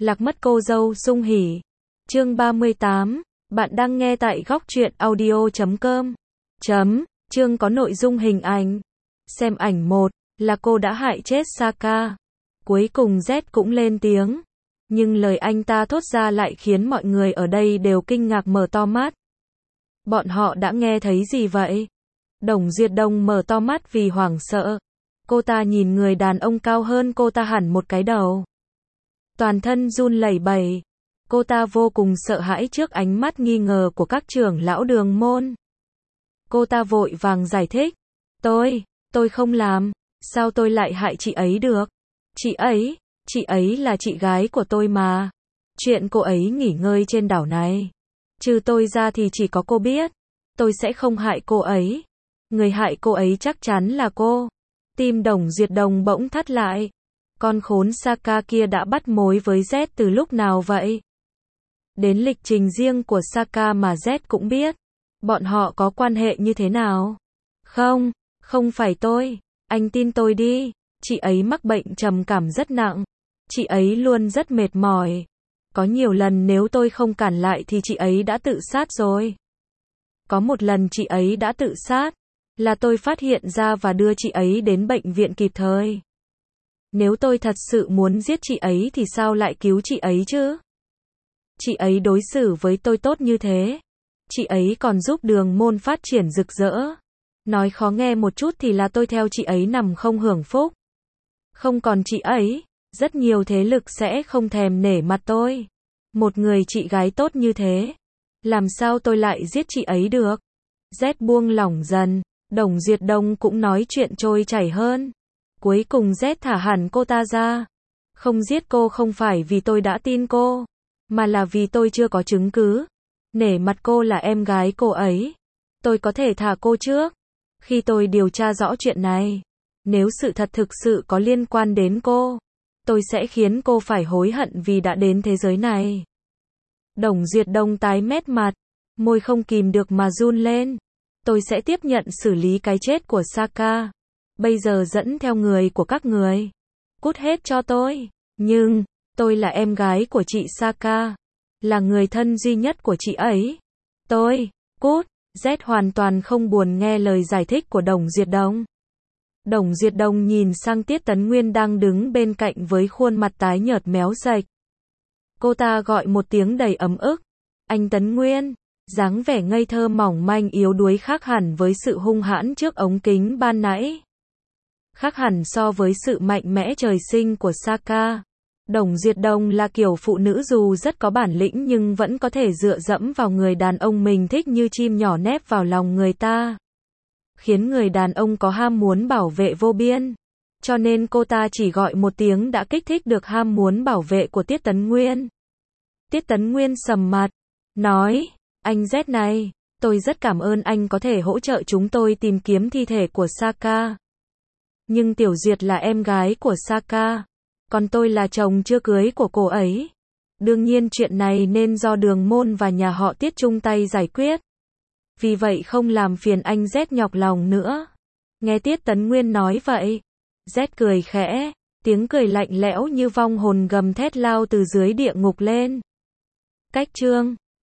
Lạc mất cô dâu Dung Hỉ. Chương 38, bạn đang nghe tại góc truyện audio.com. Chương có nội dung hình ảnh. Xem ảnh 1, là cô đã hại chết Saka. Cuối cùng Z cũng lên tiếng. Nhưng lời anh ta thốt ra lại khiến mọi người ở đây đều kinh ngạc mở to mắt. Bọn họ đã nghe thấy gì vậy? Đồng Duyệt Đông mở to mắt vì hoảng sợ. Cô ta nhìn người đàn ông cao hơn cô ta hẳn một cái đầu. Toàn thân run lẩy bẩy. Cô ta vô cùng sợ hãi trước ánh mắt nghi ngờ của các trưởng lão Đường môn. Cô ta vội vàng giải thích. Tôi không làm. Sao tôi lại hại chị ấy được? Chị ấy là chị gái của tôi mà. Chuyện cô ấy nghỉ ngơi trên đảo này, trừ tôi ra thì chỉ có cô biết. Tôi sẽ không hại cô ấy. Người hại cô ấy chắc chắn là cô. Tim Đồng Duyệt Đông bỗng thắt lại. Con khốn Saka kia đã bắt mối với Z từ lúc nào vậy? Đến lịch trình riêng của Saka mà Z cũng biết. Bọn họ có quan hệ như thế nào? Không phải tôi. Anh tin tôi đi. Chị ấy mắc bệnh trầm cảm rất nặng. Chị ấy luôn rất mệt mỏi. Có nhiều lần nếu tôi không cản lại thì chị ấy đã tự sát rồi. Có một lần chị ấy đã tự sát, là tôi phát hiện ra và đưa chị ấy đến bệnh viện kịp thời. Nếu tôi thật sự muốn giết chị ấy thì sao lại cứu chị ấy chứ? Chị ấy đối xử với tôi tốt như thế. Chị ấy còn giúp Đường môn phát triển rực rỡ. Nói khó nghe một chút thì là tôi theo chị ấy nằm không hưởng phúc. Không còn chị ấy, rất nhiều thế lực sẽ không thèm nể mặt tôi. Một người chị gái tốt như thế, làm sao tôi lại giết chị ấy được? Z buông lỏng dần, Đồng Duyệt Đông cũng nói chuyện trôi chảy hơn. Cuối cùng Z thả hẳn cô ta ra. Không giết cô không phải vì tôi đã tin cô, mà là vì tôi chưa có chứng cứ. Nể mặt cô là em gái cô ấy, tôi có thể thả cô trước. Khi tôi điều tra rõ chuyện này, nếu sự thật thực sự có liên quan đến cô, tôi sẽ khiến cô phải hối hận vì đã đến thế giới này. Đồng Duyệt Đông tái mét mặt, môi không kìm được mà run lên. Tôi sẽ tiếp nhận xử lý cái chết của Saka. Bây giờ dẫn theo người của các người. Cút hết cho tôi. Nhưng, tôi là em gái của chị Saka. Là người thân duy nhất của chị ấy. Cút. Z hoàn toàn không buồn nghe lời giải thích của Đồng Duyệt Đông. Đồng Duyệt Đông nhìn sang Tiết Tấn Nguyên đang đứng bên cạnh với khuôn mặt tái nhợt méo sạch. Cô ta gọi một tiếng đầy ấm ức. Anh Tấn Nguyên. Dáng vẻ ngây thơ mỏng manh yếu đuối khác hẳn với sự hung hãn trước ống kính ban nãy. Khác hẳn so với sự mạnh mẽ trời sinh của Saka. Đồng Duyệt Đông là kiểu phụ nữ dù rất có bản lĩnh nhưng vẫn có thể dựa dẫm vào người đàn ông mình thích như chim nhỏ nép vào lòng người ta. Khiến người đàn ông có ham muốn bảo vệ vô biên. Cho nên cô ta chỉ gọi một tiếng đã kích thích được ham muốn bảo vệ của Tiết Tấn Nguyên. Tiết Tấn Nguyên sầm mặt, nói, anh Z này, tôi rất cảm ơn anh có thể hỗ trợ chúng tôi tìm kiếm thi thể của Saka. Nhưng Tiểu Duyệt là em gái của Saka, còn tôi là chồng chưa cưới của cô ấy. Đương nhiên chuyện này nên do Đường môn và nhà họ Tiết chung tay giải quyết. Vì vậy không làm phiền anh Z nhọc lòng nữa. Nghe Tiết Tấn Nguyên nói vậy, Z cười khẽ, tiếng cười lạnh lẽo như vong hồn gầm thét lao từ dưới địa ngục lên. Cách chương